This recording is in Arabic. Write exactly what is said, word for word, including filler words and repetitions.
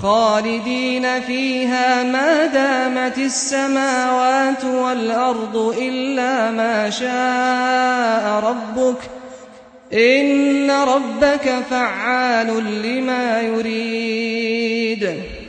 خالدين فيها ما دامت السماوات والأرض إلا ما شاء ربك إن ربك فعال لما يريد.